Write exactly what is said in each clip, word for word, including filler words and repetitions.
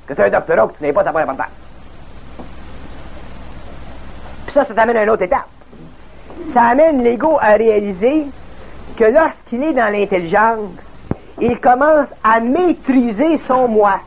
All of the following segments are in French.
que tu as un doctorat ou que tu n'es pas, ça n'a pas d'importance. Puis ça, ça t'amène à une autre étape. Ça amène l'ego à réaliser que lorsqu'il est dans l'intelligence, il commence à maîtriser son moi.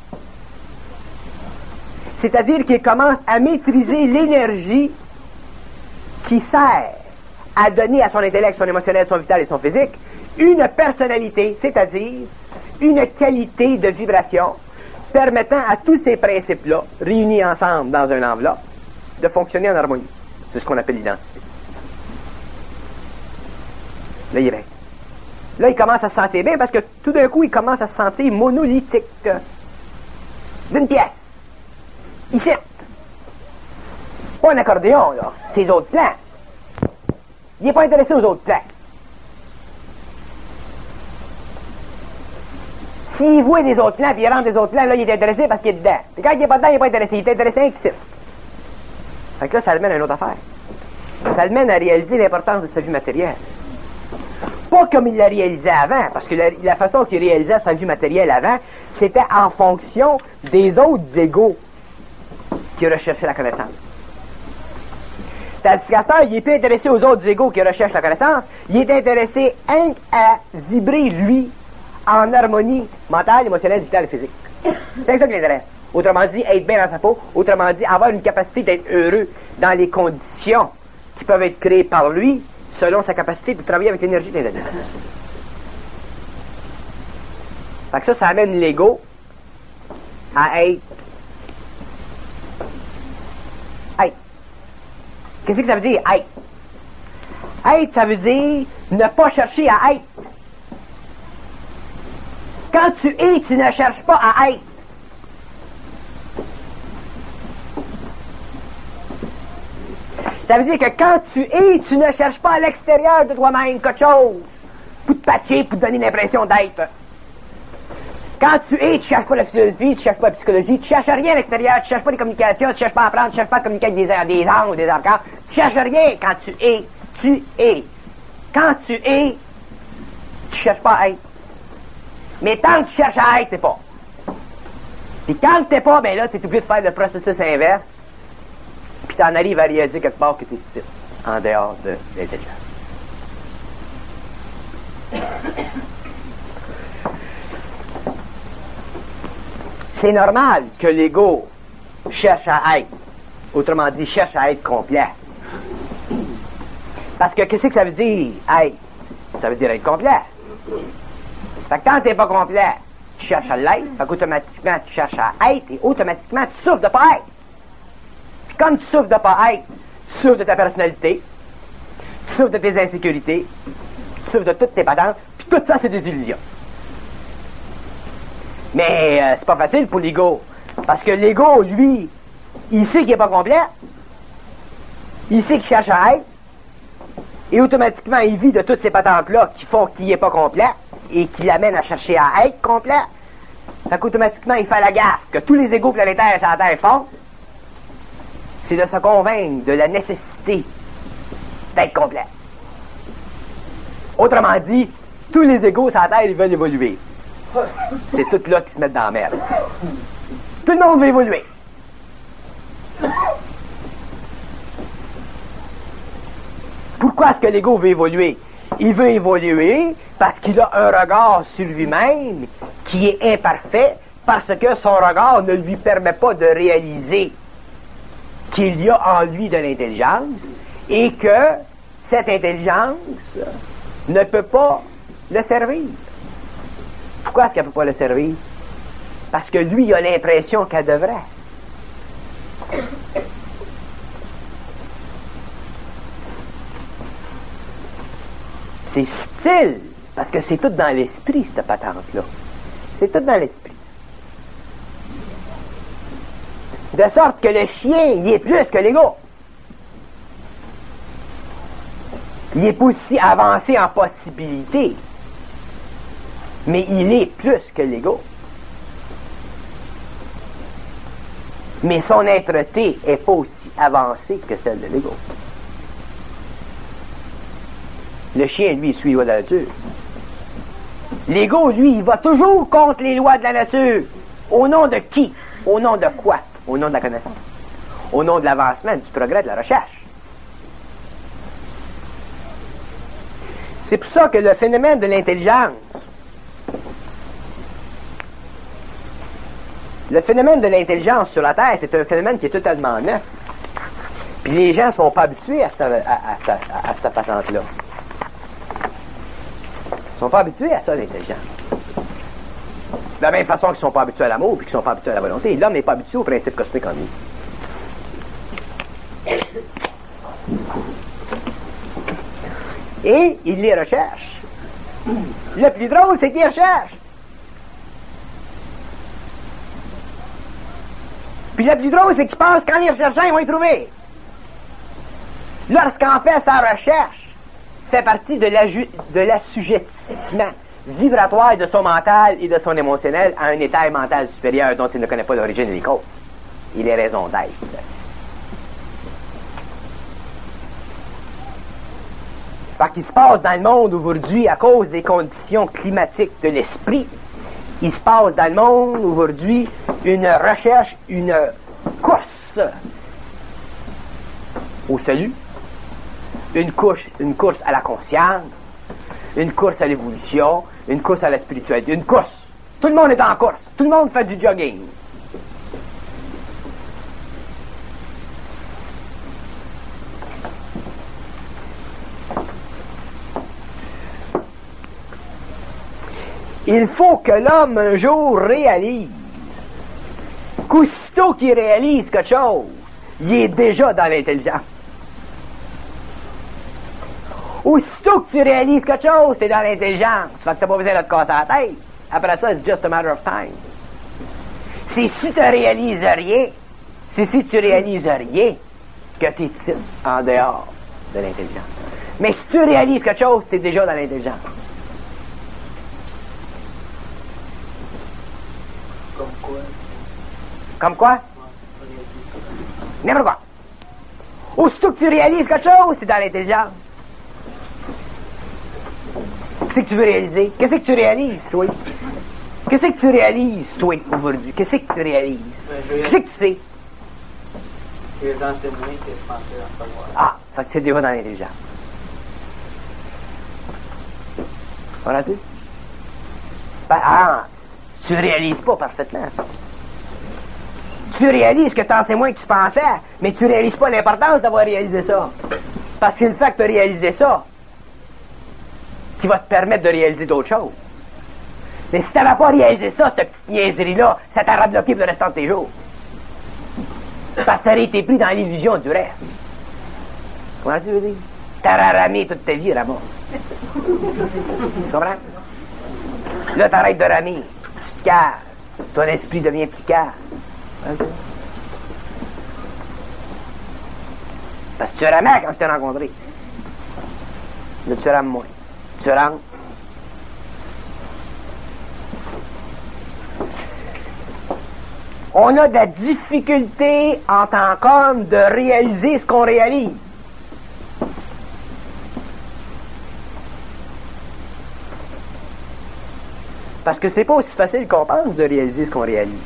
C'est-à-dire qu'il commence à maîtriser l'énergie qui sert à donner à son intellect, son émotionnel, son vital et son physique une personnalité, c'est-à-dire une qualité de vibration permettant à tous ces principes-là, réunis ensemble dans une enveloppe, de fonctionner en harmonie. C'est ce qu'on appelle l'identité. Là, il est bien. Là, il commence à se sentir bien parce que tout d'un coup, il commence à se sentir monolithique d'une pièce. Il fait. Pas un accordéon, là. C'est les autres plans. Il n'est pas intéressé aux autres plans. S'il voit des autres plans, puis il rentre des autres plans, là, il est intéressé parce qu'il est dedans. Puis quand il n'est pas dedans, il n'est pas intéressé. Il est intéressé ici. Fait que là, ça le mène à une autre affaire. Ça le mène à réaliser l'importance de sa vie matérielle. Pas comme il l'a réalisé avant, parce que la, la façon qu'il réalisait sa vie matérielle avant, c'était en fonction des autres égos qui recherchaient la connaissance. Tandis qu'à ce temps, il est plus intéressé aux autres égos qui recherchent la connaissance, il est intéressé hein, à vibrer, lui, en harmonie mentale, émotionnelle, vitale et physique. C'est ça qui l'intéresse. Autrement dit, être bien dans sa peau, autrement dit, avoir une capacité d'être heureux dans les conditions qui peuvent être créées par lui, selon sa capacité de travailler avec l'énergie de l'intelligence. Fait que ça, ça amène l'ego à être. Être. Qu'est-ce que ça veut dire, être? Être, ça veut dire ne pas chercher à être. Quand tu es, tu ne cherches pas à être. Ça veut dire que quand tu es, tu ne cherches pas à l'extérieur de toi-même quelque chose pour te patcher, pour te donner l'impression d'être. Quand tu es, tu cherches pas la philosophie, tu cherches pas la psychologie, tu cherches rien à l'extérieur, tu cherches pas les communications, tu cherches pas à apprendre, tu cherches pas à communiquer avec des, des anges ou des arcades, tu cherches rien quand tu es, tu es. Quand tu es, tu cherches pas à être. Mais tant que tu cherches à être, t'es pas. Puis quand t'es pas, ben là, t'es obligé de faire le processus inverse, puis t'en arrives à réaliser quelque part que t'es ici, en dehors de l'intelligence. C'est normal que l'ego cherche à être. Autrement dit, cherche à être complet. Parce que qu'est-ce que ça veut dire, être? Ça veut dire être complet. Fait que quand t'es pas complet, tu cherches à l'être, fait qu'automatiquement tu cherches à être et automatiquement tu souffres de pas être. Puis comme tu souffres de pas être, tu souffres de ta personnalité, tu souffres de tes insécurités, tu souffres de toutes tes patentes, puis tout ça c'est des illusions. Mais euh, c'est pas facile pour l'ego, parce que l'ego, lui, il sait qu'il est pas complet, il sait qu'il cherche à être, et automatiquement il vit de toutes ces patentes-là qui font qu'il est pas complet, et qui l'amènent à chercher à être complet. Fait qu'automatiquement il fait la gaffe que tous les égos planétaires sur la Terre font, c'est de se convaincre de la nécessité d'être complet. Autrement dit, tous les égos sur la Terre, ils veulent évoluer. C'est tout là qui se mettent dans la merde. Tout le monde veut évoluer. Pourquoi est-ce que l'ego veut évoluer? Il veut évoluer parce qu'il a un regard sur lui-même qui est imparfait, parce que son regard ne lui permet pas de réaliser qu'il y a en lui de l'intelligence et que cette intelligence ne peut pas le servir. Pourquoi est-ce qu'elle ne peut pas le servir? Parce que lui, il a l'impression qu'elle devrait. C'est subtil, parce que c'est tout dans l'esprit, cette patente-là. C'est tout dans l'esprit. De sorte que le chien, il est plus que l'ego. Il est pas aussi avancé en possibilité, mais il est plus que l'ego. Mais son êtreté est pas aussi avancée que celle de l'ego. Le chien, lui, il suit les lois de la nature. L'ego, lui, il va toujours contre les lois de la nature. Au nom de qui? Au nom de quoi? Au nom de la connaissance. Au nom de l'avancement, du progrès, de la recherche. C'est pour ça que le phénomène de l'intelligence, le phénomène de l'intelligence sur la Terre, c'est un phénomène qui est totalement neuf. Puis les gens ne sont pas habitués à cette, à, à, à, à cette patente-là. Ils ne sont pas habitués à ça, l'intelligence. De la même façon qu'ils ne sont pas habitués à l'amour et qu'ils ne sont pas habitués à la volonté. L'homme n'est pas habitué au principe cosmique en lui. Et il les recherche. Le plus drôle, c'est qu'il recherche. Puis le plus drôle, c'est qu'il pense qu'en les recherchant, ils vont y trouver. Lorsqu'en fait sa recherche, fait partie de l'assujettissement vibratoire de son mental et de son émotionnel à un état mental supérieur dont il ne connaît pas l'origine et les causes et les raisons d'être. Parce qu'il se passe dans le monde aujourd'hui, à cause des conditions climatiques de l'esprit, il se passe dans le monde aujourd'hui une recherche, une course au salut, une course, une course à la conscience, une course à l'évolution, une course à la spiritualité, une course. Tout le monde est en course, tout le monde fait du jogging. Il faut que l'homme un jour réalise qu'aussitôt qu'il réalise quelque chose, il est déjà dans l'intelligence. Aussitôt que tu réalises quelque chose, t'es dans l'intelligence. Fait que t'as pas besoin de te casser la tête. Après ça, it's just a matter of time. C'est si tu réalises rien, c'est si tu réalises rien que t'es ici, en dehors de l'intelligence. Mais si tu réalises quelque chose, t'es déjà dans l'intelligence. Comme quoi? Comme quoi? N'importe quoi. Aussitôt que tu réalises quelque chose, t'es dans l'intelligence. Qu'est-ce que tu veux réaliser? Qu'est-ce que tu réalises, toi? Qu'est-ce que tu réalises, toi, aujourd'hui? Qu'est-ce que tu réalises? Qu'est-ce que tu sais? Je vais enseigner que je pensais en savoir. Ah, fait que c'est déjà dans l'intelligence. Voilà-tu? Ben, ah, tu réalises pas parfaitement ça. Tu réalises que t'en sais moins que tu pensais, mais tu réalises pas l'importance d'avoir réalisé ça. Parce que le fait que tu as réalisé ça, qui va te permettre de réaliser d'autres choses. Mais si tu n'avais pas réalisé ça, cette petite niaiserie-là, ça t'aurait bloqué pour le restant de tes jours. Parce que tu aurais été pris dans l'illusion du reste. Comment tu veux dire? T'aurais ramé toute ta vie là-bas. Tu comprends? Là, t'arrêtes de ramer. Tu te calmes. Ton esprit devient plus calme. Parce que tu ramais quand je t'ai rencontré. Là, tu rames moins. Tu rentres. On a de la difficulté en tant qu'homme de réaliser ce qu'on réalise. Parce que c'est pas aussi facile qu'on pense de réaliser ce qu'on réalise.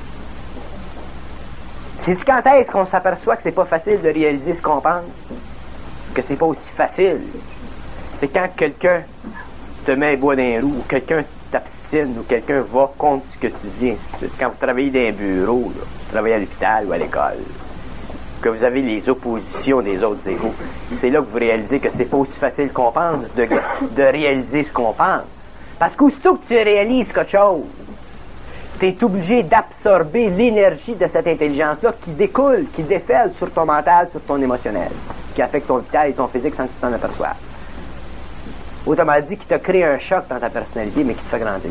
Sais-tu quand est-ce qu'on s'aperçoit que c'est pas facile de réaliser ce qu'on pense? Que c'est pas aussi facile. C'est quand quelqu'un te met un bois dans les roues, ou quelqu'un t'abstine, ou quelqu'un va contre ce que tu dis, ainsi de suite. Quand vous travaillez dans un bureau, là, vous travaillez à l'hôpital ou à l'école, que vous avez les oppositions des autres égaux, c'est là que vous réalisez que c'est pas aussi facile qu'on pense de, de réaliser ce qu'on pense. Parce qu'aussitôt que tu réalises quelque chose, tu es obligé d'absorber l'énergie de cette intelligence-là qui découle, qui défèle sur ton mental, sur ton émotionnel, qui affecte ton vital et ton physique sans que tu t'en aperçoives. Autrement dit, qui t'a créé un choc dans ta personnalité, mais qui te fait grandir.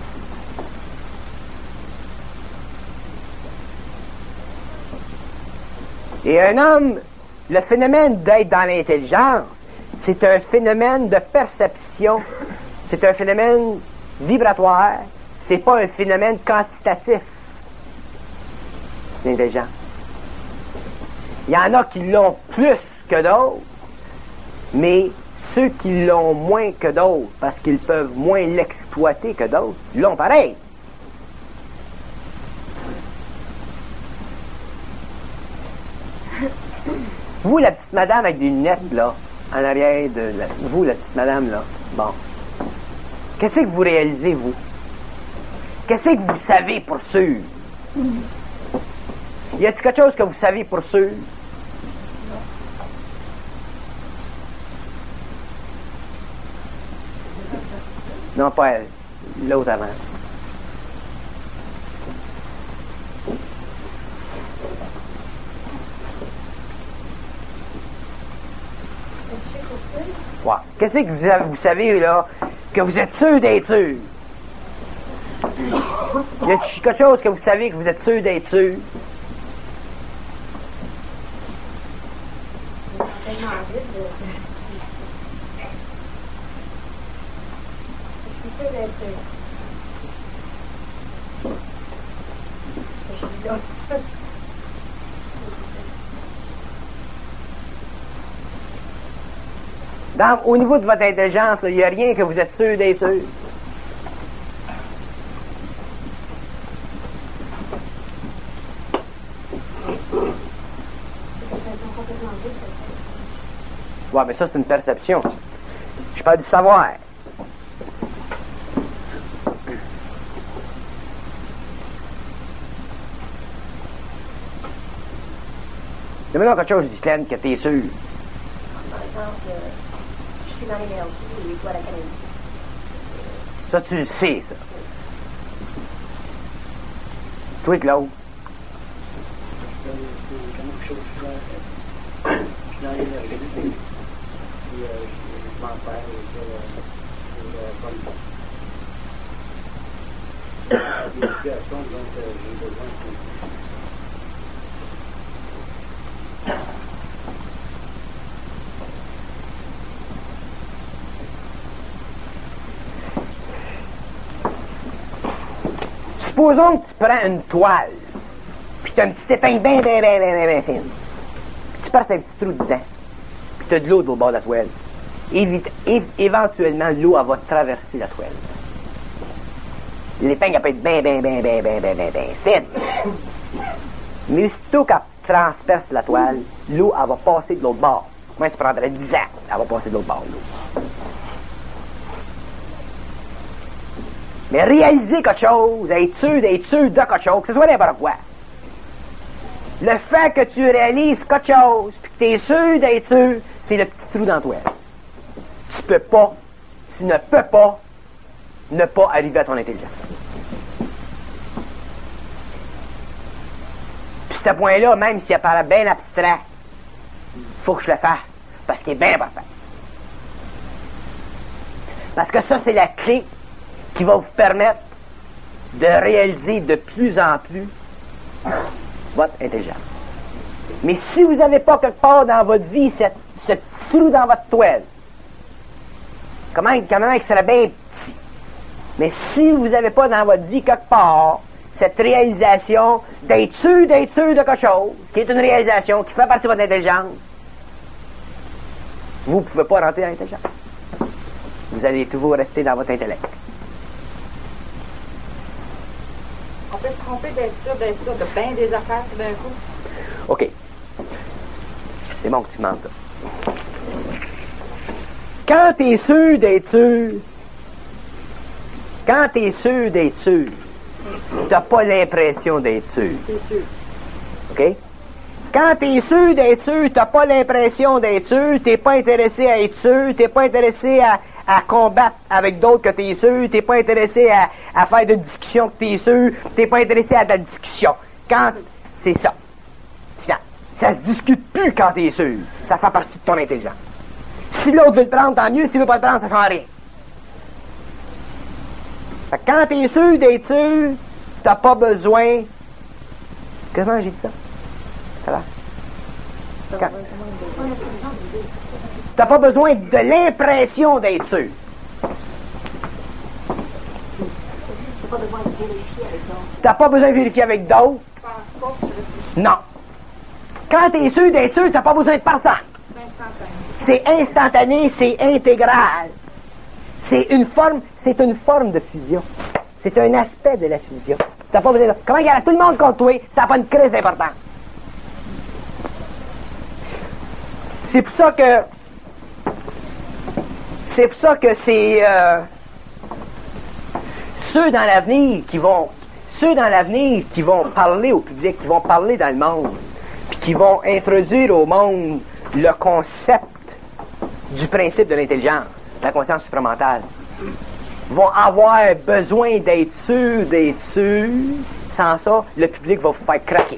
Et un homme, le phénomène d'être dans l'intelligence, c'est un phénomène de perception, c'est un phénomène vibratoire, c'est pas un phénomène quantitatif. L'intelligence. Il y en a qui l'ont plus que d'autres, mais ceux qui l'ont moins que d'autres, parce qu'ils peuvent moins l'exploiter que d'autres, l'ont pareil. Vous, la petite madame avec des lunettes, là, en arrière de... La, vous, la petite madame, là, bon. Qu'est-ce que vous réalisez, vous? Qu'est-ce que vous savez pour sûr? Y a-t-il quelque chose que vous savez pour sûr? Non, pas elle. L'autre avant. Ouais. Qu'est-ce que vous, avez, vous savez, là, que vous êtes sûr d'être sûr? Y a quelque chose que vous savez que vous êtes sûr d'être sûr? Dans, au niveau de votre intelligence, il n'y a rien que vous êtes sûr d'être sûr. Ouais, mais ça, c'est une perception. Je parle du savoir. Dis-moi quelque chose, Ghislaine, que t'es sûr. Par exemple, euh, je suis dans l'énergie et toi la canalité. Ça, tu le sais, ça. Toi, Claude. Je suis dans l'énergie. Puis, euh, je m'en sers sur le bonne chose. Des situations dont j'ai besoin de. Supposons que tu prends une toile, puis tu as une petite épingle bien, bien, bien, bien, bien, bien fine. Puis tu passes un petit trou dedans, puis tu as de l'eau au bord de la toile. Évite, é, éventuellement, l'eau, elle va traverser la toile. L'épingle, elle peut être bien, bien, bien, bien, bien, bien, bien, bien fine. Mais aussitôt qu'elle transperce la toile, l'eau, elle va passer de l'autre bord. Moi, ça prendrait dix ans, elle va passer de l'autre bord, l'eau. Mais réaliser quelque chose, être sûr d'être sûr de quelque chose, que ce soit n'importe quoi. Le fait que tu réalises quelque chose, puis que tu es sûr d'être sûr, c'est le petit trou dans toi. Tu peux pas, tu ne peux pas, ne pas arriver à ton intelligence. Puis ce point-là, même s'il apparaît bien abstrait, faut que je le fasse, parce qu'il est bien important. Parce que ça, c'est la clé qui va vous permettre de réaliser de plus en plus votre intelligence. Mais si vous n'avez pas quelque part dans votre vie cette, ce petit trou dans votre toile, comment, comment il serait bien petit, mais si vous n'avez pas dans votre vie quelque part cette réalisation d'être sûr, d'être sûr de quelque chose, qui est une réalisation qui fait partie de votre intelligence, vous ne pouvez pas rentrer dans l'intelligence. Vous allez toujours rester dans votre intellect. On peut se tromper d'être sûr, d'être sûr de bien des affaires tout d'un coup. OK. C'est bon que tu demandes ça. Quand tu es sûr d'être sûr, quand tu es sûr d'être sûr, tu n'as pas l'impression d'être sûr. C'est sûr. OK? Quand tu es sûr d'être sûr, tu n'as pas l'impression d'être sûr, tu n'es pas intéressé à être sûr, tu n'es pas intéressé à, à combattre avec d'autres que tu es sûr, tu n'es pas intéressé à, à faire de discussions que tu es sûr, tu n'es pas intéressé à de la discussion. Quand c'est ça. Finalement, ça se discute plus quand tu es sûr. Ça fait partie de ton intelligence. Si l'autre veut le prendre, tant mieux. S'il veut pas le prendre, ça ne change rien. Fait que quand tu es sûr d'être sûr, tu n'as pas besoin... Comment j'ai dit ça? Voilà. Quand... T'as pas besoin de l'impression d'être sûr. T'as pas besoin de vérifier avec d'autres. T'as pas besoin de vérifier avec d'autres. Non. Quand t'es sûr d'être sûr, t'as pas besoin de personne. C'est instantané, c'est intégral. C'est une forme, c'est une forme de fusion. C'est un aspect de la fusion. T'as pas besoin de... Comment il y a tout le monde contre toi, ça n'a pas une crise d'importance. C'est pour ça que c'est pour ça que c'est euh, ceux dans l'avenir qui vont ceux dans l'avenir qui vont parler au public, qui vont parler dans le monde, puis qui vont introduire au monde le concept du principe de l'intelligence, la conscience supramentale, vont avoir besoin d'être sûrs, d'être sûrs. Sans ça, le public va vous faire craquer.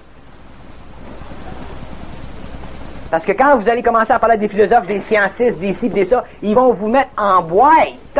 Parce que quand vous allez commencer à parler des philosophes, des scientifiques, des ci, des ça, ils vont vous mettre en boîte.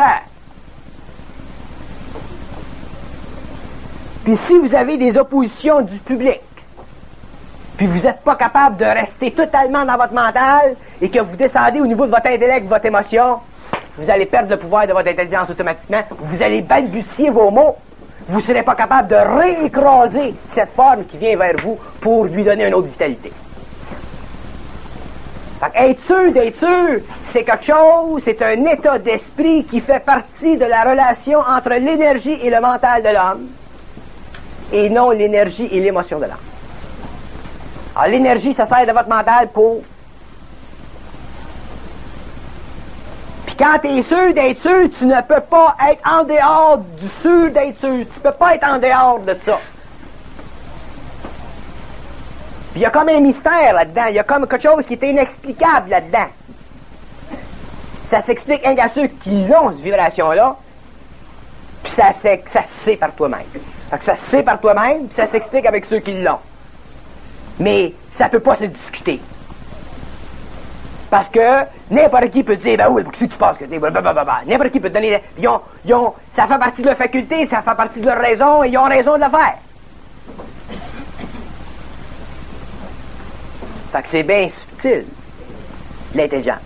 Puis si vous avez des oppositions du public, puis vous n'êtes pas capable de rester totalement dans votre mental, et que vous descendez au niveau de votre intellect, de votre émotion, vous allez perdre le pouvoir de votre intelligence automatiquement, vous allez balbutier vos mots, vous ne serez pas capable de réécraser cette forme qui vient vers vous pour lui donner une autre vitalité. Fait que être sûr d'être sûr, c'est quelque chose, c'est un état d'esprit qui fait partie de la relation entre l'énergie et le mental de l'homme, et non l'énergie et l'émotion de l'homme. Alors l'énergie, ça sert de votre mental pour... Puis quand tu es sûr d'être sûr, tu ne peux pas être en dehors du sûr d'être sûr. Tu peux pas être en dehors de ça. Puis il y a comme un mystère là-dedans. Il y a comme quelque chose qui est inexplicable là-dedans. Ça s'explique un à ceux qui l'ont, cette vibration-là. Puis ça, ça se sait par toi-même. Fait que ça se sait par toi-même, puis ça s'explique avec ceux qui l'ont. Mais ça peut pas se discuter. Parce que n'importe qui peut dire, ben oui, qu'est-ce que tu penses que c'est, blablabla. N'importe qui peut te donner, ils ont, ils ont, ça fait partie de leur faculté, ça fait partie de leur raison, et ils ont raison de le faire. Fait que c'est bien subtil, l'intelligence.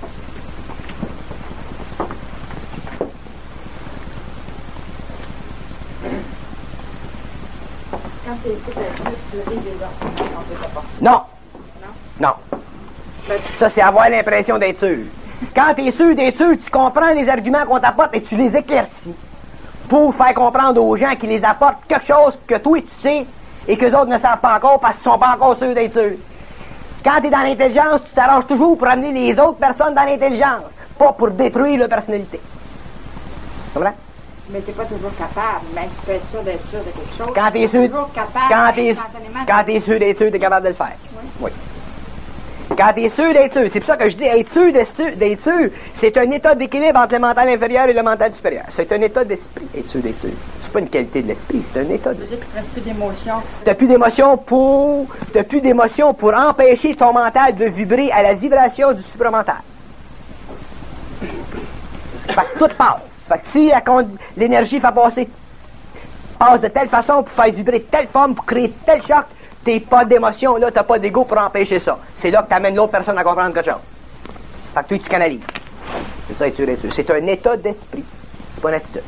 Quand tu écoutes un truc, tu ris des enfants, on peut pas. Non. Non? Non. Ça, c'est avoir l'impression d'être sûr. Quand tu es sûr d'être sûr, tu comprends les arguments qu'on t'apporte et tu les éclaircis pour faire comprendre aux gens qui les apportent quelque chose que toi tu sais et que les autres ne savent pas encore parce qu'ils sont pas encore sûrs d'être sûrs. Quand tu es dans l'intelligence, tu t'arranges toujours pour amener les autres personnes dans l'intelligence, pas pour détruire leur personnalité. C'est vrai? Mais t'es pas toujours capable, même si tu peux être sûr d'être sûr de quelque chose. Quand t'es sûr, toujours capable, quand t'es, instantanément, quand t'es sûr d'être sûr, t'es capable de le faire. Oui. Oui. Quand t'es sûr d'être sûr, c'est pour ça que je dis être sûr d'être sûr, d'être sûr, c'est un état d'équilibre entre le mental inférieur et le mental supérieur. C'est un état d'esprit, être sûr d'être sûr. C'est pas une qualité de l'esprit, c'est un état d'esprit. Tu n'as plus d'émotion. T'as plus d'émotion pour, t'as plus d'émotion pour empêcher ton mental de vibrer à la vibration du supramental. Fait que tout passe. Fait que si la, l'énergie fait passer, passe de telle façon pour faire vibrer de telle forme, pour créer tel choc, t'es pas d'émotion, là, t'as pas d'ego pour empêcher ça. C'est là que t'amènes l'autre personne à comprendre quelque chose. Fait que toi, tu canalises. C'est ça, être sûr, être sûr. C'est un état d'esprit. C'est pas une attitude.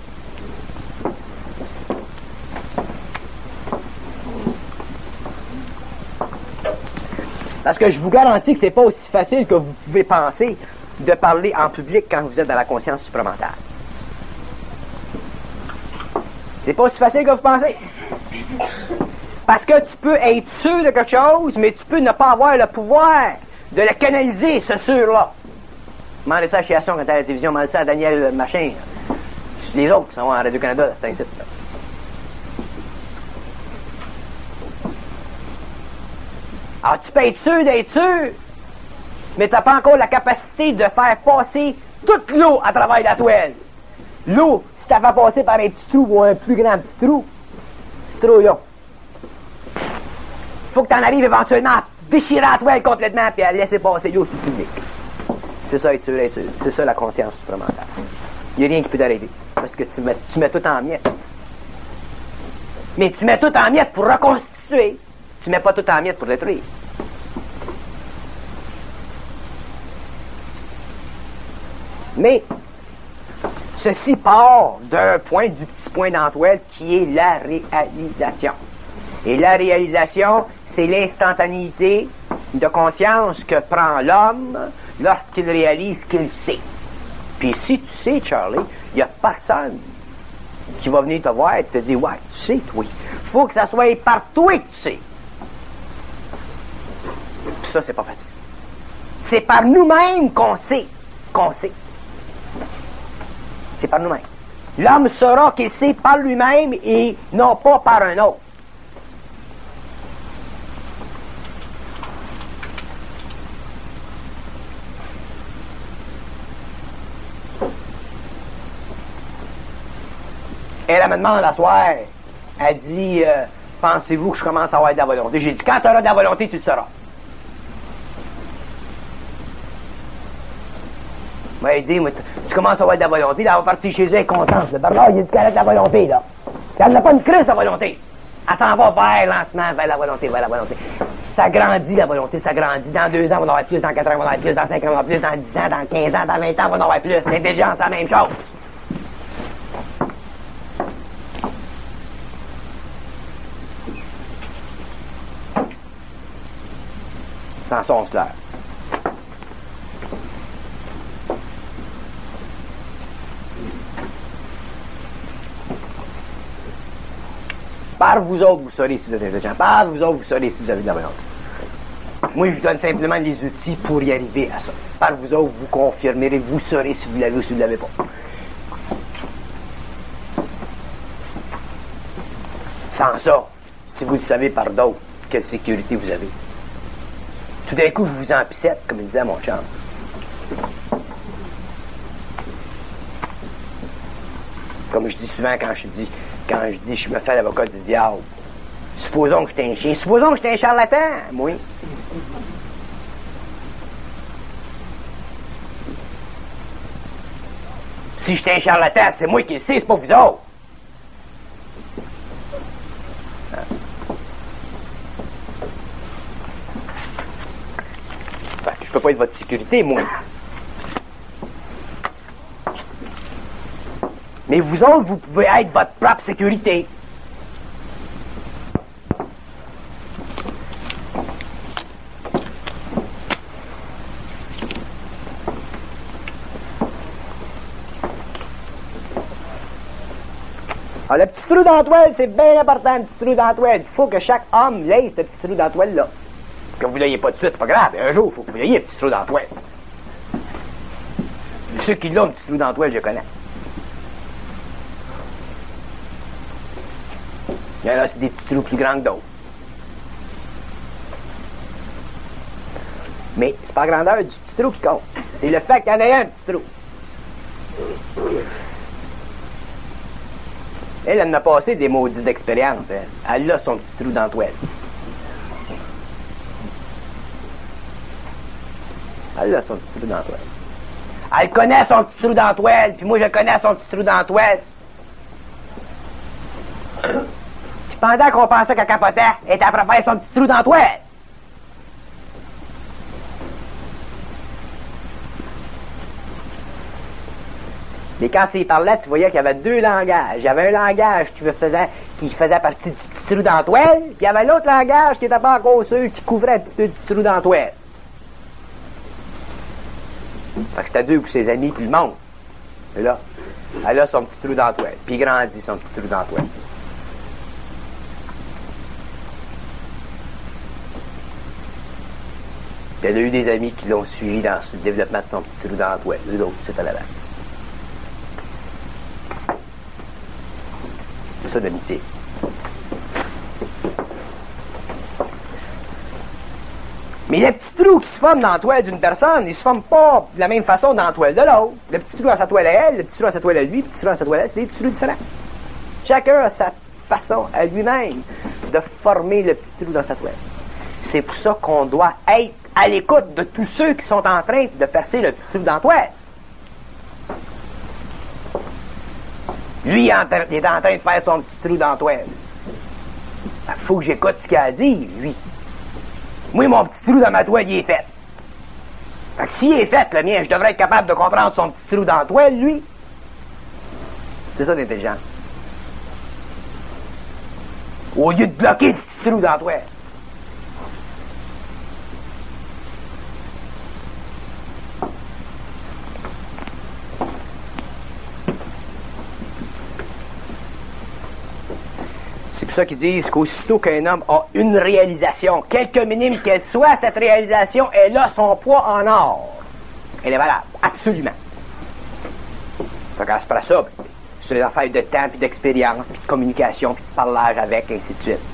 Parce que je vous garantis que c'est pas aussi facile que vous pouvez penser de parler en public quand vous êtes dans la conscience supramentale. C'est pas aussi facile que vous pensez. Parce que tu peux être sûr de quelque chose, mais tu peux ne pas avoir le pouvoir de le canaliser, ce sûr-là. Demandez ça à Chiasson quand t'es à la télévision, demandez ça à Daniel Machin. Les autres qui sont à Radio-Canada, c'est un site. Alors, tu peux être sûr d'être sûr, mais tu n'as pas encore la capacité de faire passer toute l'eau à travers la toile. L'eau, si tu la fais passer par un petit trou ou un plus grand petit trou, ce trou-là, faut que tu en arrives éventuellement à déchirer la toile complètement et à laisser passer l'eau sur le public. C'est ça, être sûr, être sûr. C'est ça, la conscience supramentale. Il n'y a rien qui peut t'arrêter. Parce que tu mets, tu mets tout en miettes. Mais tu mets tout en miettes pour reconstituer. Tu mets pas tout en miettes pour détruire. Mais, ceci part d'un point, du petit point d'entoile qui est la réalisation. Et la réalisation, c'est l'instantanéité de conscience que prend l'homme lorsqu'il réalise ce qu'il sait. Puis si tu sais, Charlie, il n'y a personne qui va venir te voir et te dire « Ouais, tu sais, toi. » Il faut que ça soit par toi que tu sais. Puis ça, c'est pas facile. C'est par nous-mêmes qu'on sait. Qu'on sait. C'est par nous-mêmes. L'homme saura qu'il sait par lui-même et non pas par un autre. Elle me demande à soir, elle dit, euh, pensez-vous que je commence à avoir de la volonté? J'ai dit, quand tu auras de la volonté, tu le sauras. Moi, elle dit, moi, tu commences à avoir de la volonté, là, elle va partir chez elle, elle est contente. Le Bernard, il dit qu'elle a de la volonté, là. Elle n'a pas une crise de volonté. Elle s'en va vers, lentement, vers la volonté, vers la volonté. Ça grandit, la volonté, ça grandit. Dans deux ans, on va en avoir plus, dans quatre ans, on va en avoir plus, dans cinq ans, on va en avoir plus, dans dix ans, dans quinze ans, dans vingt ans, on va en avoir plus. L'intelligence, c'est la même chose. Sans son clair. Par vous autres, vous saurez si vous êtes intelligent. Par vous autres, vous saurez si vous avez de la volonté. Moi, je vous donne simplement les outils pour y arriver à ça. Par vous autres, vous confirmerez, vous saurez si vous l'avez ou si vous ne l'avez pas. Sans ça, si vous le savez par d'autres, quelle sécurité vous avez? Tout d'un coup, je vous empissette, comme il disait mon chum. Comme je dis souvent quand je dis, quand je dis, je me fais l'avocat du diable. Supposons que j'étais un chien. Supposons que j'étais un charlatan. Oui. Si j'étais un charlatan, c'est moi qui le sais, c'est pas vous autres. Je peux pas être votre sécurité, moi. Mais vous autres, vous pouvez être votre propre sécurité. Ah, le petit trou dans la toile, c'est bien important, le petit trou dans la toile. Il faut que chaque homme l'ait, ce petit trou dans la toile-là. Que vous l'ayez pas de suite, c'est pas grave. Un jour, il faut que vous l'ayez, le petit trou dans la toile. Ceux qui l'ont, le petit trou dans la toile, je connais. Il y en a, c'est des petits trous plus grands que d'autres. Mais c'est pas la grandeur du petit trou qui compte. C'est le fait qu'il y en ait un petit trou. Elle, elle en a passé des maudites expériences. Elle, elle a son petit trou dans la toile. Elle a son petit trou dans la toile. Elle connaît son petit trou dans la toile, puis moi je connais son petit trou dans la toile. Puis pendant qu'on pensait qu'elle capotait, elle était après faire son petit trou dans la toile. Mais quand il parlait, tu voyais qu'il y avait deux langages. Il y avait un langage qui faisait, qui faisait partie du petit trou dans la toile, puis il y avait l'autre langage qui était pas encore ceux qui couvrait un petit peu du petit trou dans la toile. Fait que c'était Dieu pour ses amis puis le monde. Et là, elle a son petit trou dans la toile. Puis il grandit son petit trou dans la toile. Elle a eu des amis qui l'ont suivi dans le développement de son petit trou dans la toile. Eux autres, c'était là-bas. C'est ça l'amitié. Mais les petits trous qui se forment dans la toile d'une personne, ils se forment pas de la même façon dans la toile de l'autre. Le petit trou à sa toile à elle, le petit trou à sa toile à lui, le petit trou à sa toile à elle, c'est des petits trous différents. Chacun a sa façon à lui-même de former le petit trou dans sa toile. C'est pour ça qu'on doit être à l'écoute de tous ceux qui sont en train de percer le petit trou dans la toile. Lui, il est en train de faire son petit trou dans la toile. Il faut que j'écoute ce qu'il a dit, lui. Moi, mon petit trou dans ma toile, il est fait. Fait que s'il est fait, le mien, je devrais être capable de comprendre son petit trou dans la toile, lui. C'est ça l'intelligence. Au lieu de bloquer le petit trou dans la toile. C'est pour pour ça qu'ils disent qu'aussitôt qu'un homme a une réalisation, quelque minime qu'elle soit, cette réalisation, elle a son poids en or. Elle est valable, absolument. Fait qu'après ça, ben, c'est des affaires de temps, puis d'expérience, puis de communication, puis de parlage avec, et ainsi de suite.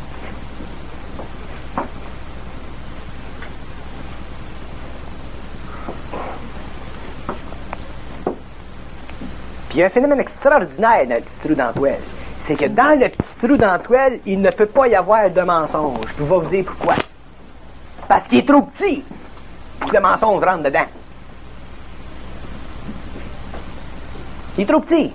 Puis il y a un phénomène extraordinaire dans le petit trou d'Antoine. C'est que dans le petit trou d'Antoine, il ne peut pas y avoir de mensonge. Je vais vous dire pourquoi. Parce qu'il est trop petit pour que le mensonge rentre dedans. Il est trop petit.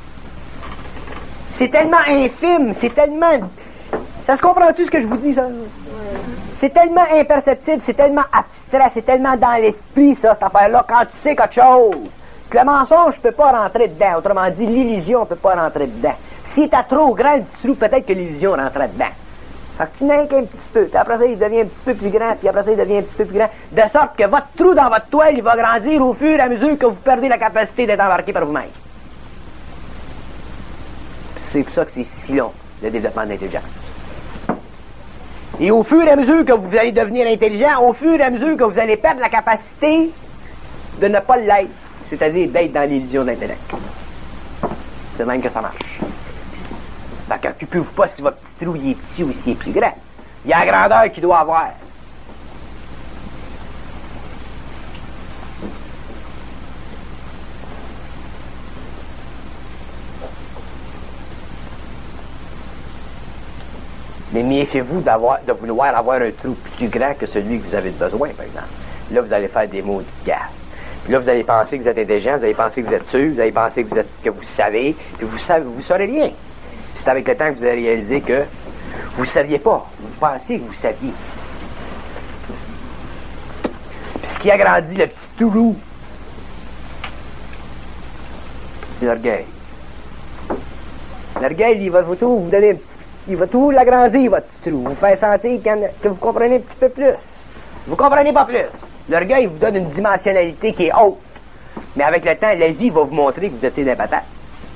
C'est tellement infime, c'est tellement... Ça se comprend-tu ce que je vous dis, ça? C'est tellement imperceptible, c'est tellement abstrait, c'est tellement dans l'esprit, ça, cette affaire-là, quand tu sais quelque chose. Que le mensonge ne peut pas rentrer dedans. Autrement dit, l'illusion ne peut pas rentrer dedans. Si t'as trop grand le petit trou, peut-être que l'illusion rentrait dedans. Fait que tu n'as qu'un petit peu. Puis après ça, il devient un petit peu plus grand. Puis après ça, il devient un petit peu plus grand. De sorte que votre trou dans votre toile, il va grandir au fur et à mesure que vous perdez la capacité d'être embarqué par vous-même. C'est pour ça que c'est si long, le développement de l'intelligence. Et au fur et à mesure que vous allez devenir intelligent, au fur et à mesure que vous allez perdre la capacité de ne pas l'être. C'est-à-dire d'être dans l'illusion de l'intellect. C'est même que ça marche. Fait qu'occupez-vous pas si votre petit trou il est petit ou s'il est plus grand. Il y a la grandeur qu'il doit avoir. Mais méfiez-vous d'avoir, de vouloir avoir un trou plus grand que celui que vous avez besoin, par exemple. Là, vous allez faire des maudites gaffes. Puis là, vous allez penser que vous êtes intelligent, vous allez penser que vous êtes sûr, vous allez penser que vous êtes, que vous savez, puis vous savez, vous saurez rien. C'est avec le temps que vous allez réaliser que vous ne saviez pas. Vous pensiez que vous saviez. Puis ce qui agrandit le petit trou, c'est l'orgueil. L'orgueil, il va tout vous donner un petit, il va tout l'agrandir, votre petit trou. Vous faire sentir que vous comprenez un petit peu plus. Vous comprenez pas plus. L'orgueil vous donne une dimensionnalité qui est haute. Mais avec le temps, la vie va vous montrer que vous êtes des patates.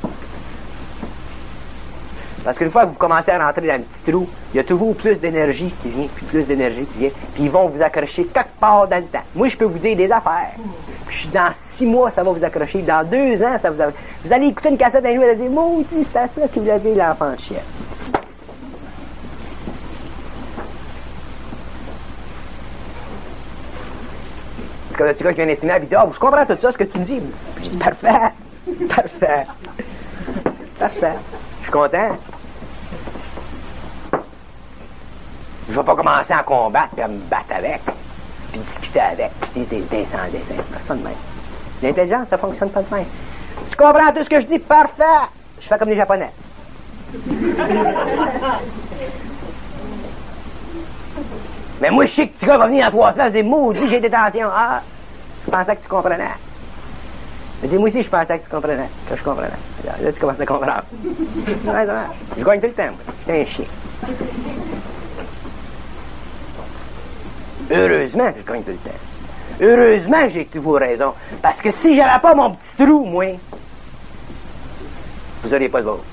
Parce qu'une fois que vous commencez à rentrer dans le petit trou, il y a toujours plus d'énergie qui vient, puis plus d'énergie qui vient, puis ils vont vous accrocher quelque part dans le temps. Moi, je peux vous dire des affaires. Puis dans six mois, ça va vous accrocher. Dans deux ans, ça vous accroche. Vous allez écouter une cassette d'un jour et vous allez dire, maudit, c'est à ça qu'il vous a dit l'enfant de chien. Quand le petit gars qui vient d'estimer, il dit, ah, oh, je comprends tout ça, ce que tu me dis. Puis je dis, parfait, parfait, parfait. Je suis content. Je vais pas commencer à combattre, puis à me battre avec, puis discuter avec, puis dire des dessins, des dessins. Pas de même. L'intelligence, ça fonctionne pas de même. Tu comprends tout ce que je dis? Parfait. Je fais comme les Japonais. Mais moi, je sais que tu gars va venir dans trois semaines et dire, maudit, j'ai des tensions. Ah, je pensais que tu comprenais. Mais dis, moi aussi, je pensais que tu comprenais. Que je comprenais. Là, tu commences à comprendre. Ouais, ça marche. Je gagne tout le temps, moi. J'étais un chien. Heureusement que je gagne tout le temps. Heureusement que j'ai toujours raison. Parce que si j'avais pas mon petit trou, moi, vous n'auriez pas de vote.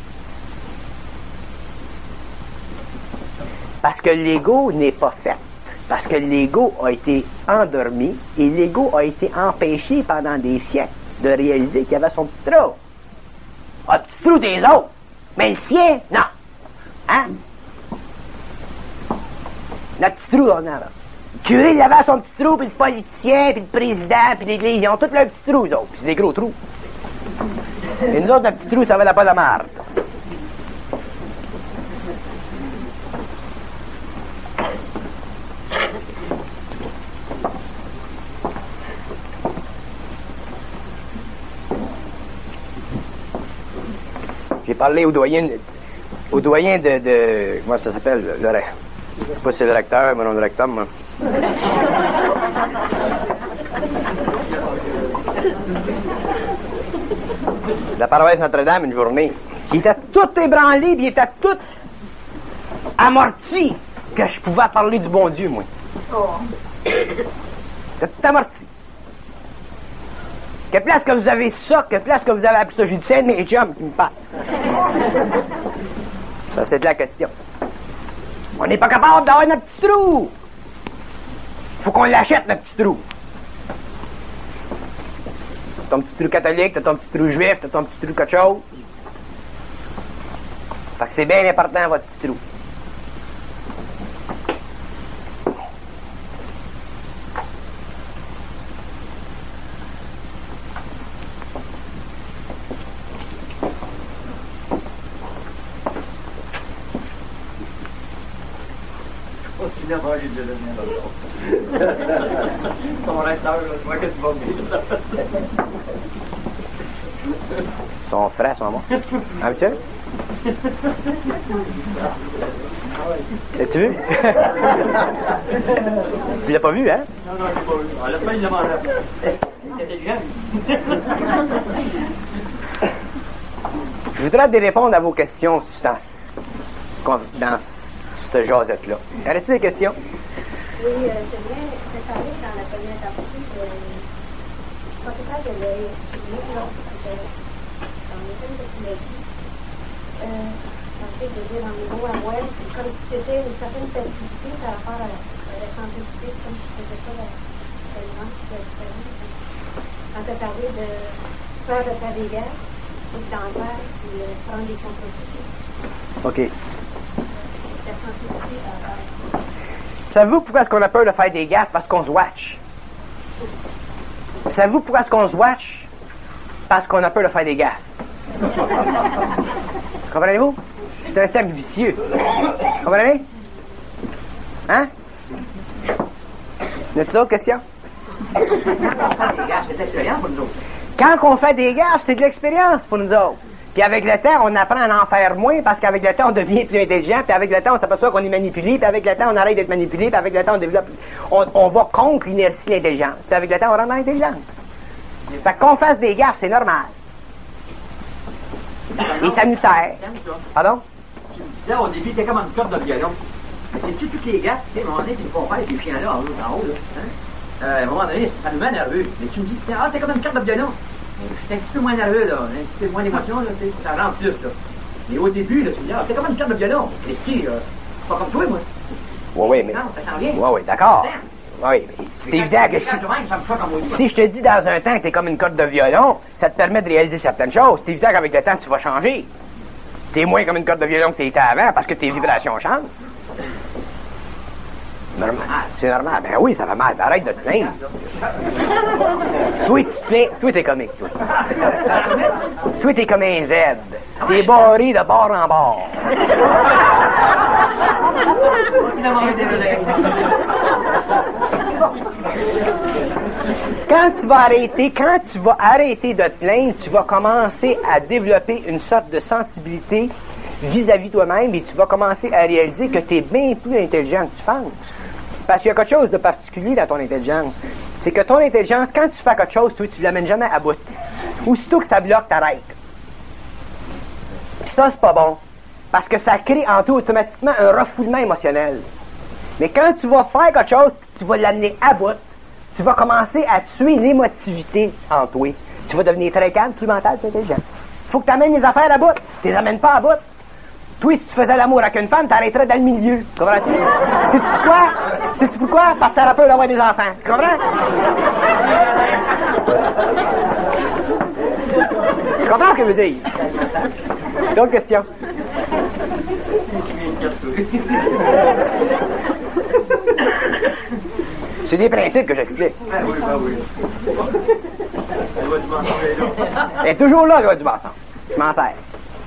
Parce que l'ego n'est pas fait. Parce que l'ego a été endormi et l'ego a été empêché pendant des siècles de réaliser qu'il y avait son petit trou. Ah, le petit trou des autres. Mais le sien, non. Hein? Notre petit trou, on a là. Le curé, il avait son petit trou, puis le politicien, puis le président, puis l'église, ils ont tous leurs petits trous, eux autres. Puis c'est des gros trous. Et nous autres, notre petit trou, ça valait pas de marde. J'ai parlé au doyen, au doyen de, de comment ça s'appelle, le, le, je sais pas si c'est le recteur, mais non le recteur, moi. La paroisse Notre-Dame, une journée, qui était tout ébranlé, puis il était tout amorti, que je pouvais parler du bon Dieu, moi. C'était tout amorti. Que place que vous avez ça, que place que vous avez appris ça, j'ai dit, c'est mes chums qui me parlent. Ça, c'est de la question. On n'est pas capable d'avoir notre petit trou. Faut qu'on l'achète, notre petit trou. T'as ton petit trou catholique, t'as ton petit trou juif, t'as ton petit trou quelque chose. Fait que c'est bien important, votre petit trou. Tu n'as pas eu de donner ton recteur, je vois que c'est pas bien. Ils sont frais, ils sont bons. Ah, tu L'as-tu vu? Tu l'as pas vu, hein? Non, non, je l'ai pas vu. À la fin, il l'a mangé. C'est intelligent. Je voudrais bien répondre à vos questions dans, dans cette jasette-là. Arrêtez des questions? Oui, euh, c'est bien, c'est parlé dans la première partie que quand tu parles de l'œil, c'était dans le thème que tu l'as dit, euh, parce que je veux dire, en niveau à web, c'est comme si c'était une certaine facilité par rapport à la, à la simplicité, comme si c'était pas la tellement différente. Quand tu as parlé de peur de faire des guerres, ou d'en faire, puis euh, prendre des contre-coups. OK. La simplicité par rapport. Savez-vous pourquoi est-ce qu'on a peur de faire des gaffes? Parce qu'on se watch. Savez-vous pourquoi est-ce qu'on se watch? Parce qu'on a peur de faire des gaffes. Comprenez-vous? C'est un cercle vicieux. Comprenez? Hein? Y a-t-il d'autres questions? C'est l'expérience pour nous autres. Quand on fait des gaffes, c'est de l'expérience pour nous autres. Puis avec le temps, on apprend à en faire moins parce qu'avec le temps, on devient plus intelligent. Puis avec le temps, on s'aperçoit qu'on est manipulé. Puis avec le temps, on arrête d'être manipulé. Puis avec le temps, on développe... On, on va contre l'inertie de l'intelligence. Puis avec le temps, on rentre dans l'intelligence. Fait qu'on fasse des gaffes, c'est normal. Et ça nous sert. Pardon? Tu me disais au début, t'es comme une corde de violon. Mais c'est-tu toutes les gaffes, tu sais, à un moment donné, tu vas faire avec les chiens-là en haut, en haut là, hein? Euh, à un moment donné, ça nous met nerveux. Mais tu me dis, ah, t'es comme une carte de violon. Mais je suis un petit peu moins nerveux, là, un petit peu moins d'émotion, là, tu sais, ça rentre plus, là. Mais au début, là, tu me dis, ah, t'es comme une carte de violon. Christy, là, c'est pas comme toi, moi. Oui, oui, mais... Non, ça s'en vient. Oui, oui, d'accord. Oui, mais c'est évident que si... Si je te dis dans un temps que t'es comme une corde de violon, ça te permet de réaliser certaines choses. C'est évident qu'avec le temps, tu vas changer. T'es moins comme une corde de violon que t'étais avant parce que tes vibrations changent. Normal. C'est normal. Ben oui, ça va mal. Arrête de te plaindre. Toi, tu te plains. Toi, t'es comique, toi. Toi, t'es comme un Z. T'es barré de bord en bord. Quand tu vas arrêter, quand tu vas arrêter de te plaindre, tu vas commencer à développer une sorte de sensibilité vis-à-vis toi-même et tu vas commencer à réaliser que tu es bien plus intelligent que tu penses. Parce qu'il y a quelque chose de particulier dans ton intelligence. C'est que ton intelligence, quand tu fais quelque chose, toi, tu ne l'amènes jamais à bout. Aussitôt que ça bloque, t'arrêtes. Puis ça, c'est pas bon. Parce que ça crée en toi automatiquement un refoulement émotionnel. Mais quand tu vas faire quelque chose, tu vas l'amener à bout, tu vas commencer à tuer l'émotivité en toi. Tu vas devenir très calme, plus mental, plus intelligent. Il faut que tu amènes les affaires à bout. Tu les amènes pas à bout. Toi, si tu faisais l'amour avec une femme, t'arrêterais dans le milieu. Comprends-tu? Sais-tu pourquoi? Sais-tu pourquoi? Parce que t'auras peur d'avoir des enfants. Tu comprends? Tu comprends ce que je veux dire? D'autres questions? C'est des principes que j'explique. Ah oui, bah oui. Elle va du mensonge, elle est là. Elle est toujours là, elle va du mensonge. Je m'en sers.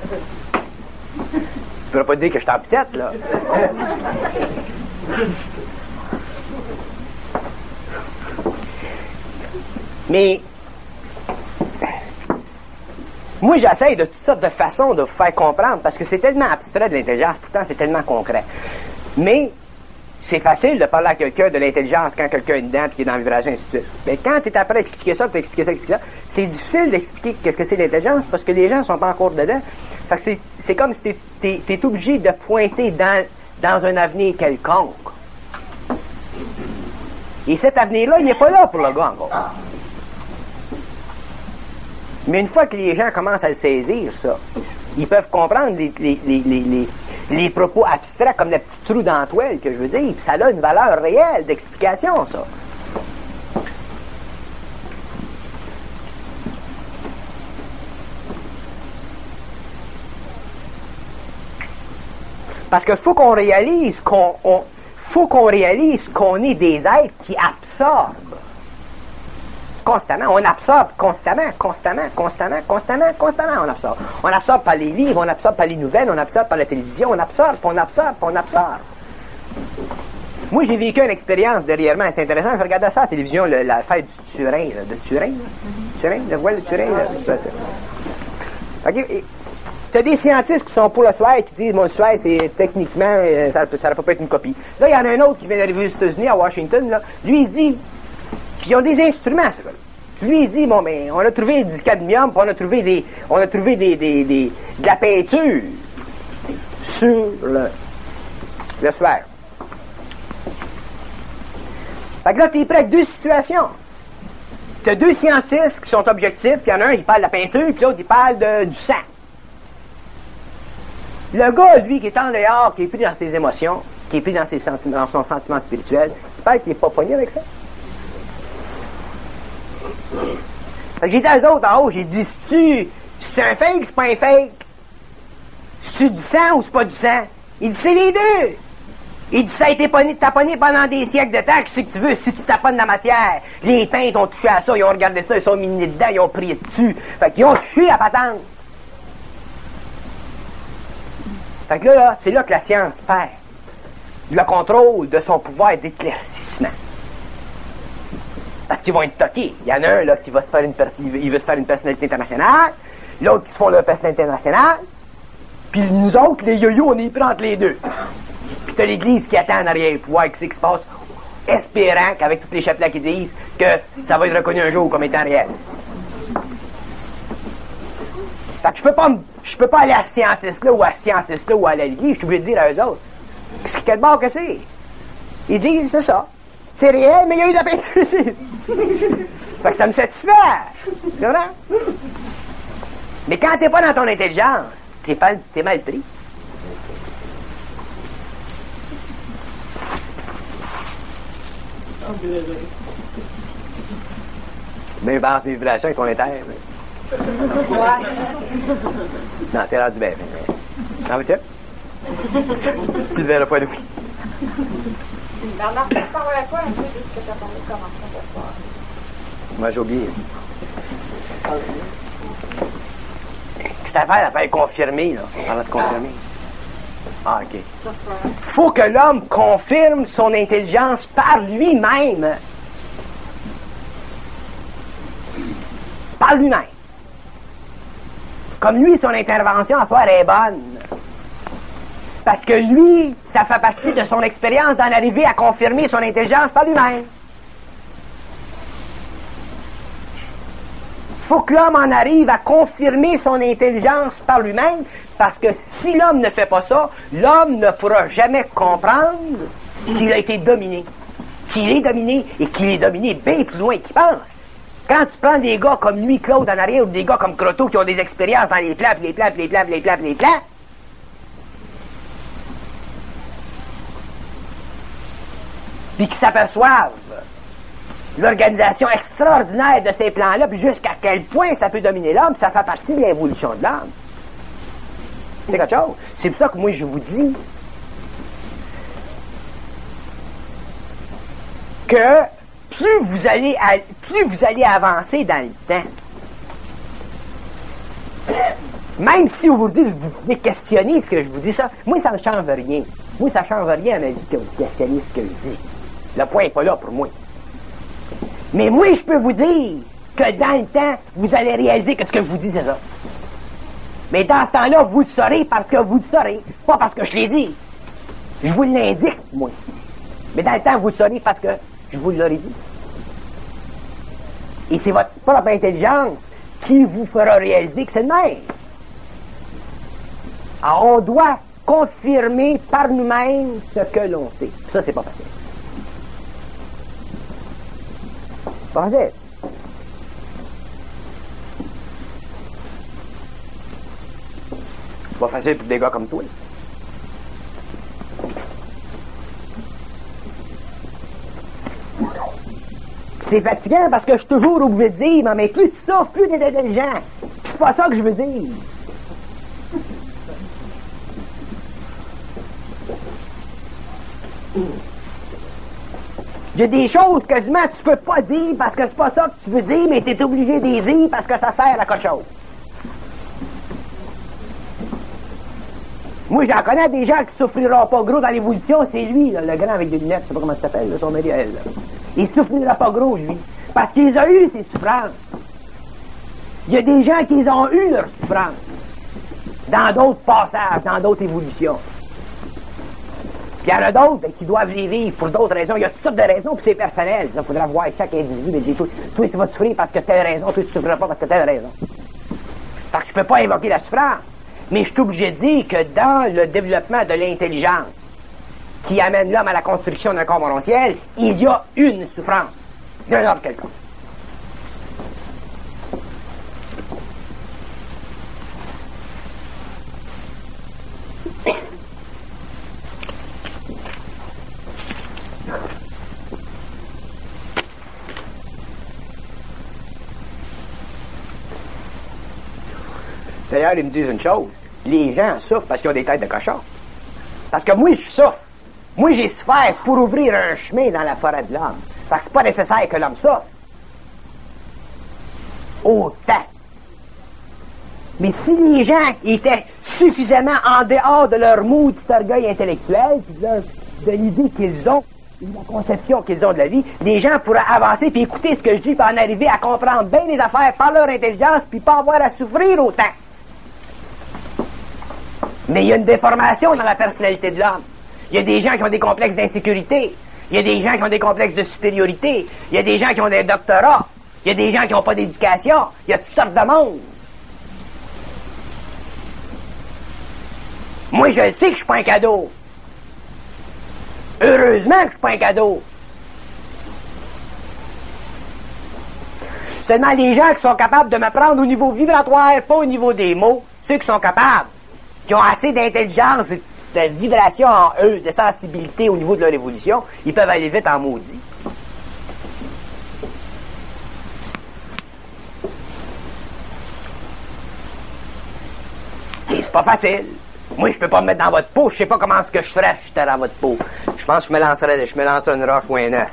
Tu pourras pas dire que je t'en pissette, là. Mais moi, j'essaye de toutes sortes de façons de vous faire comprendre, parce que c'est tellement abstrait de l'intelligence, pourtant c'est tellement concret. Mais c'est facile de parler à quelqu'un de l'intelligence quand quelqu'un est dedans et qui est dans la vibration, et ainsi de suite. Mais quand tu es après à expliquer ça, puis expliquer ça, expliquer ça, c'est difficile d'expliquer qu'est-ce que c'est l'intelligence parce que les gens sont pas encore dedans. Fait que c'est, c'est comme si tu es obligé de pointer dans, dans un avenir quelconque. Et cet avenir-là, il n'est pas là pour le gars encore. Mais une fois que les gens commencent à le saisir, ça, ils peuvent comprendre les, les, les, les, les, les propos abstraits comme le petit trou dans la toile que je veux dire, puis ça a une valeur réelle d'explication, ça. Parce qu'il faut qu'on réalise qu'on on, faut qu'on réalise qu'on est des êtres qui absorbent constamment. On absorbe constamment, constamment, constamment, constamment, constamment, on absorbe. On absorbe par les livres, on absorbe par les nouvelles, on absorbe par la télévision, on absorbe, on absorbe, on absorbe. Moi, j'ai vécu une expérience dernièrement assez intéressante. Je regardais ça à la télévision, le, la fête du Turin, là, de Turin, là. Turin, le voile de Turin, là. C'est ça. OK. T'as des scientifiques qui sont pour le soir qui disent, bon, le soir, c'est techniquement, ça ne peut pas être une copie. Là, il y en a un autre qui vient d'arriver aux États-Unis, à Washington, là. Lui, il dit, puis ils ont des instruments, ce gars-là. Lui, il dit, bon, ben, on a trouvé du cadmium, puis on a trouvé des, on a trouvé des, des, des, de la peinture sur le, le soir. Fait que là, t'es prêt avec deux situations. T'as deux scientifiques qui sont objectifs, puis il y en a un, il parle de la peinture, puis l'autre, il parle de, du sang. Le gars, lui, qui est en dehors, qui est pris dans ses émotions, qui est pris dans, ses sentiments, dans son sentiment spirituel, j'espère qu'il n'est pas pogné avec ça. Fait que j'ai dit à eux autres en haut, j'ai dit, c'est-tu, c'est un fake, c'est pas un fake? C'est-tu du sang ou c'est pas du sang? Il dit, c'est les deux! Il dit, ça a été pogné, taponné pendant des siècles de temps, qu'est-ce que tu veux si tu taponnes la matière? Les peintres ont touché à ça, ils ont regardé ça, ils sont mis dedans, ils ont prié dessus. Fait qu'ils ont touché à patente. Fait que là, là c'est là que la science perd le contrôle de son pouvoir d'éclaircissement. Parce qu'ils vont être toqués. Il y en a un là qui va se faire une il veut se faire une personnalité internationale, l'autre qui se font leur personnalité internationale, puis nous autres, les yo-yo, on est pris entre les deux. Puis t'as l'Église qui attend en arrière pour voir ce qui se passe, espérant qu'avec tous les chapelets qui disent que ça va être reconnu un jour comme étant réel. Fait que je peux pas je peux pas aller à ce scientiste-là ou à ce scientiste-là ou à la Ligue, je suis obligé de dire à eux autres. Qu'est-ce que quel bord que c'est? Ils disent, c'est ça. C'est réel, mais il y a eu de la peinture ici. Fait que ça me satisfait. C'est vrai? Mais quand t'es pas dans ton intelligence, t'es, pas, t'es mal pris. Même basse mes vibrations avec ton éther. Non, t'es rendu bien. Non, mais tiens. Tu le verras pas, Louis. Bernard, tu parlerais pas un peu de ce que tu as parlé de commencement ce soir? Moi, j'ai oublié. Cette affaire, l'affaire confirmée, là. On parle de confirmer. Ah, OK. Ce soir. Faut que l'homme confirme son intelligence par lui-même. Par lui-même. Comme lui, son intervention à soir est bonne. Parce que lui, ça fait partie de son expérience d'en arriver à confirmer son intelligence par lui-même. Faut que l'homme en arrive à confirmer son intelligence par lui-même, parce que si l'homme ne fait pas ça, l'homme ne pourra jamais comprendre qu'il a été dominé. Qu'il est dominé et qu'il est dominé bien plus loin qu'il pense. Quand tu prends des gars comme lui, Claude, en arrière, ou des gars comme Croteau qui ont des expériences dans les plans, puis les plans, puis les plans, puis les plans, puis les plans, puis qui s'aperçoivent l'organisation extraordinaire de ces plans-là, puis jusqu'à quel point ça peut dominer l'homme, ça fait partie de l'évolution de l'homme. C'est quelque chose. C'est pour ça que moi, je vous dis que plus vous allez, à, plus vous allez avancer dans le temps, même si aujourd'hui vous venez questionner ce que je vous dis ça, moi ça ne change rien. Moi ça ne change rien à ma vie que vous questionnez ce que je dis. Le point n'est pas là pour moi. Mais moi je peux vous dire que dans le temps, vous allez réaliser que ce que je vous dis c'est ça. Mais dans ce temps-là, vous le saurez parce que vous le saurez, pas parce que je l'ai dit. Je vous l'indique, moi. Mais dans le temps, vous le saurez parce que je vous l'aurais dit. Et c'est votre propre intelligence qui vous fera réaliser que c'est le même. Alors, on doit confirmer par nous-mêmes ce que l'on sait. Ça, c'est pas facile. Pas facile. C'est pas facile pour des gars comme toi. C'est fatigant parce que je suis toujours obligé de dire, mais plus tu souffres, plus t'es intelligent. C'est pas ça que je veux dire. Il y a des choses quasiment tu peux pas dire parce que c'est pas ça que tu veux dire, mais t'es obligé de les dire parce que ça sert à quelque chose. Moi, j'en connais des gens qui souffriront pas gros dans l'évolution, c'est lui, là, le grand avec des lunettes, je sais pas comment ça s'appelle, son mari à elle. Là. Il souffrira pas gros, lui, parce qu'il a eu ses souffrances. Il y a des gens qui ont eu leurs souffrances dans d'autres passages, dans d'autres évolutions. Puis il y en a d'autres ben, qui doivent les vivre pour d'autres raisons. Il y a toutes sortes de raisons, puis c'est personnel. Il faudra voir chaque individu et dire, toi, toi, tu vas souffrir parce que telle raison, toi, tu souffriras pas parce que telle raison. Fait que je peux pas évoquer la souffrance. Mais je suis obligé de dire que dans le développement de l'intelligence qui amène l'homme à la construction d'un corps morontiel, il y a une souffrance d'un ordre quelconque. D'ailleurs, ils me disent une chose. Les gens souffrent parce qu'ils ont des têtes de cochon. Parce que moi, je souffre. Moi, j'ai souffert pour ouvrir un chemin dans la forêt de l'homme. Parce que c'est pas nécessaire que l'homme souffre. Autant. Mais si les gens étaient suffisamment en dehors de leur mood d'orgueil intellectuel, puis de, leur, de l'idée qu'ils ont, de la conception qu'ils ont de la vie, les gens pourraient avancer puis écouter ce que je dis pour en arriver à comprendre bien les affaires par leur intelligence puis pas avoir à souffrir autant. Mais il y a une déformation dans la personnalité de l'homme. Il y a des gens qui ont des complexes d'insécurité. Il y a des gens qui ont des complexes de supériorité. Il y a des gens qui ont des doctorats. Il y a des gens qui n'ont pas d'éducation. Il y a toutes sortes de monde. Moi, je sais que je suis pas un cadeau. Heureusement que je suis pas un cadeau. Seulement les gens qui sont capables de me prendre au niveau vibratoire, pas au niveau des mots, ceux qui sont capables, qui ont assez d'intelligence, de vibration en eux, de sensibilité au niveau de leur évolution, ils peuvent aller vite en maudit. Et c'est pas facile. Moi, je peux pas me mettre dans votre peau, je sais pas comment ce que je ferais si j'étais dans votre peau. Je pense que je me lancerais, je me lancerais une roche ou un œuf.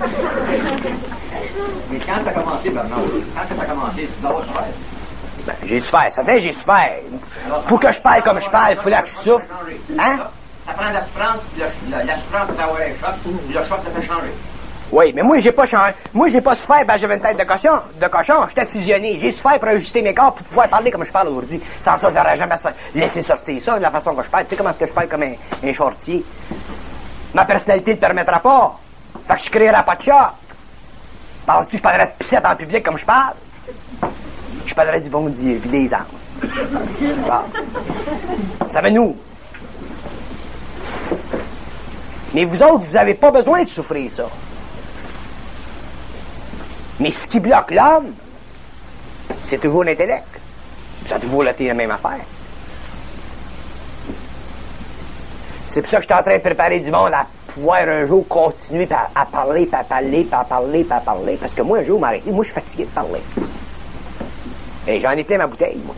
Mais quand t'as commencé, Bernard, quand t'as commencé, tu dois avoir souffert. Ben, j'ai souffert, ça fait j'ai souffert. Pour que je parle comme je parle, il faut là que je souffre. Hein? Ça prend la souffrance, la, la, la souffrance de t'avoir un choc, puis le choc te fait changer. Oui, mais moi, j'ai pas changé. Moi, j'ai pas souffert parce que j'avais une tête de cochon. De cochon, j'étais fusionné. J'ai souffert pour ajuster mes corps pour pouvoir parler comme je parle aujourd'hui. Sans ça, j'aurais jamais laissé sortir ça, de la façon que je parle. Tu sais comment est-ce que je parle comme un, un shortier? Ma personnalité ne le permettra pas. Fait que je créerai pas de choc. Penses-tu que je parlerais de pissette en public comme je parle? Je parlerais du bon Dieu, puis des anges. Bon. Ça va nous. Mais vous autres, vous avez pas besoin de souffrir ça. Mais ce qui bloque l'homme, c'est toujours l'intellect. Ça a toujours été la même affaire. C'est pour ça que je suis en train de préparer du monde à pouvoir un jour continuer à, à parler, puis à parler, puis à parler, puis à parler. Parce que moi, un jour, m'arrêter. Moi, je suis fatigué de parler. Et j'en ai plein ma bouteille, moi.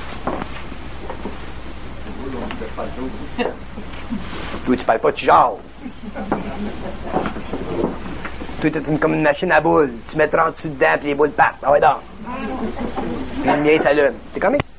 Toi, tu parles pas, tu jases. Toi, t'es une, comme une machine à boules. Tu mets trente sous dedans, puis les boules partent. Ah ouais, donc. Puis le mien s'allume. T'es comme